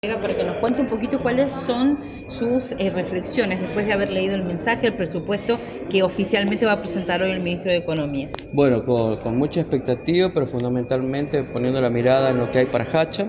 Para que nos cuente un poquito cuáles son sus reflexiones después de haber leído el mensaje, el presupuesto que oficialmente va a presentar hoy el ministro de Economía. Bueno, con mucha expectativa, pero fundamentalmente poniendo la mirada en lo que hay para Hacha,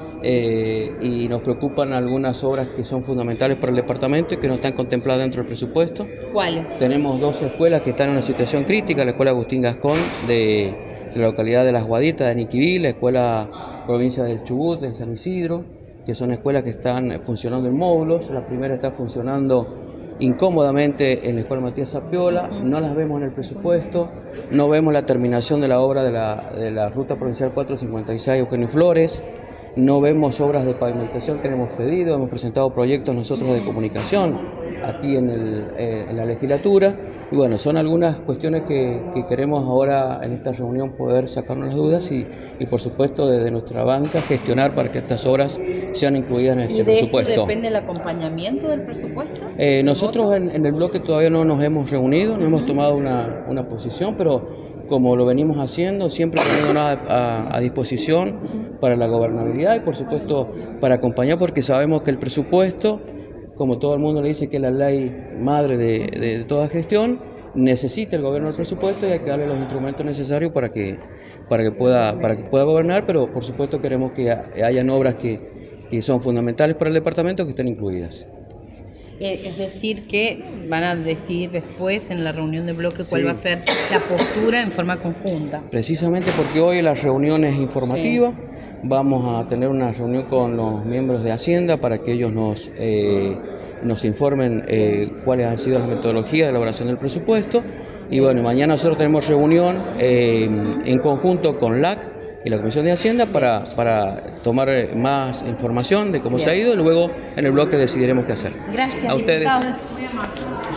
y nos preocupan algunas obras que son fundamentales para el departamento y que no están contempladas dentro del presupuesto. ¿Cuáles? Tenemos dos escuelas que están en una situación crítica: la escuela Agustín Gascón de la localidad de Las Guaditas de Aniquibí, la escuela provincia del Chubut en San Isidro, que son escuelas que están funcionando en módulos. La primera está funcionando incómodamente en la escuela Matías Zapiola, no las vemos en el presupuesto, no vemos la terminación de la obra de la ruta provincial 456 Eugenio Flores, no vemos obras de pavimentación que le hemos pedido, hemos presentado proyectos nosotros de comunicación aquí en la legislatura, y bueno, son algunas cuestiones que queremos ahora en esta reunión poder sacarnos las dudas y por supuesto desde nuestra banca gestionar para que estas obras sean incluidas en este presupuesto. ¿Y de esto depende el acompañamiento del presupuesto? Nosotros en el bloque todavía no nos hemos reunido, no hemos tomado una posición, pero como lo venimos haciendo, siempre poniéndonos a disposición para la gobernabilidad y por supuesto para acompañar, porque sabemos que el presupuesto, como todo el mundo le dice que es la ley madre de toda gestión, necesita el gobierno del presupuesto y hay que darle los instrumentos necesarios para que pueda gobernar, pero por supuesto queremos que hayan obras que son fundamentales para el departamento que estén incluidas. Es decir, que van a decidir después en la reunión de bloque cuál va a ser la postura en forma conjunta. Precisamente porque hoy la reunión es informativa, vamos a tener una reunión con los miembros de Hacienda para que ellos nos informen cuáles han sido las metodologías de elaboración del presupuesto. Y bueno, mañana nosotros tenemos reunión en conjunto con LAC y la Comisión de Hacienda para tomar más información de cómo se ha ido, y luego en el bloque decidiremos qué hacer. Gracias. A ustedes.